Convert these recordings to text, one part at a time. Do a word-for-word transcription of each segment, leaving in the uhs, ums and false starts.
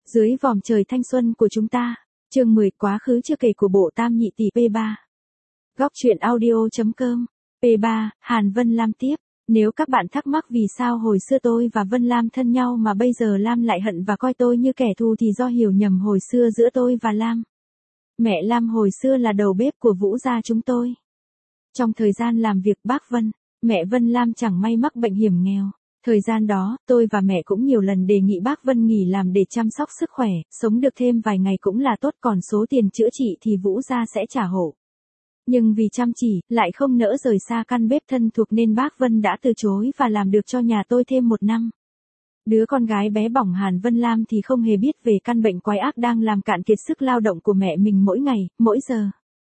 Dưới vòm trời thanh xuân của chúng ta. Chương mười quá khứ chưa kể của bộ tam nhị tỷ P ba. Góc truyện audio.com. P ba, Hàn Vân Lam tiếp. Nếu các bạn thắc mắc vì sao hồi xưa tôi và Vân Lam thân nhau mà bây giờ Lam lại hận và coi tôi như kẻ thù thì do hiểu nhầm hồi xưa giữa tôi và Lam. Mẹ Lam hồi xưa là đầu bếp của Vũ gia chúng tôi. Trong thời gian làm việc bác Vân, mẹ Vân Lam chẳng may mắc bệnh hiểm nghèo. Thời gian đó, tôi và mẹ cũng nhiều lần đề nghị bác Vân nghỉ làm để chăm sóc sức khỏe, sống được thêm vài ngày cũng là tốt, còn số tiền chữa trị thì Vũ gia sẽ trả hộ. Nhưng vì chăm chỉ, lại không nỡ rời xa căn bếp thân thuộc nên bác Vân đã từ chối và làm được cho nhà tôi thêm một năm. Đứa con gái bé bỏng Hàn Vân Lam thì không hề biết về căn bệnh quái ác đang làm cạn kiệt sức lao động của mẹ mình mỗi ngày, mỗi giờ.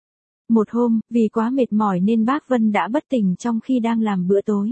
Một hôm, vì quá mệt mỏi nên bác Vân đã bất tỉnh trong khi đang làm bữa tối.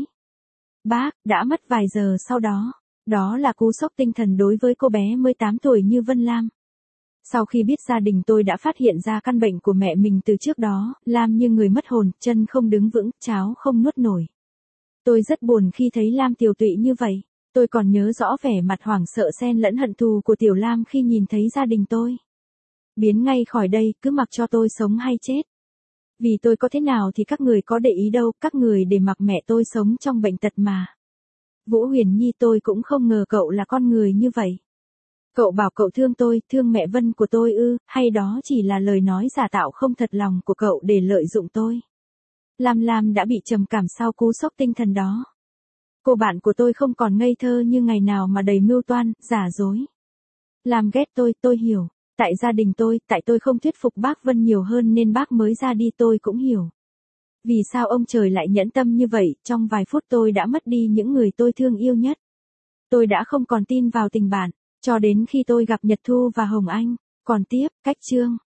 Bác đã mất vài giờ sau đó. Đó là cú sốc tinh thần đối với cô bé mười tám tuổi như Vân Lam. Sau khi biết gia đình tôi đã phát hiện ra căn bệnh của mẹ mình từ trước đó, Lam như người mất hồn, chân không đứng vững, cháo không nuốt nổi. Tôi rất buồn khi thấy Lam tiều tụy như vậy. Tôi còn nhớ rõ vẻ mặt hoảng sợ xen lẫn hận thù của Tiểu Lam khi nhìn thấy gia đình tôi. Biến ngay khỏi đây, cứ mặc cho tôi sống hay chết. Vì tôi có thế nào thì các người có để ý đâu, các người để mặc mẹ tôi sống trong bệnh tật mà. Vũ Huyền Nhi, tôi cũng không ngờ cậu là con người như vậy. Cậu bảo cậu thương tôi, thương mẹ Vân của tôi ư, hay đó chỉ là lời nói giả tạo không thật lòng của cậu để lợi dụng tôi. Lam Lam đã bị trầm cảm sau cú sốc tinh thần đó. Cô bạn của tôi không còn ngây thơ như ngày nào mà đầy mưu toan, giả dối. Lam ghét tôi, tôi hiểu. Tại gia đình tôi, tại tôi không thuyết phục bác Vân nhiều hơn nên bác mới ra đi, tôi cũng hiểu. Vì sao ông trời lại nhẫn tâm như vậy, trong vài phút tôi đã mất đi những người tôi thương yêu nhất. Tôi đã không còn tin vào tình bạn, cho đến khi tôi gặp Nhật Thu và Hồng Anh. Còn tiếp, cách chương.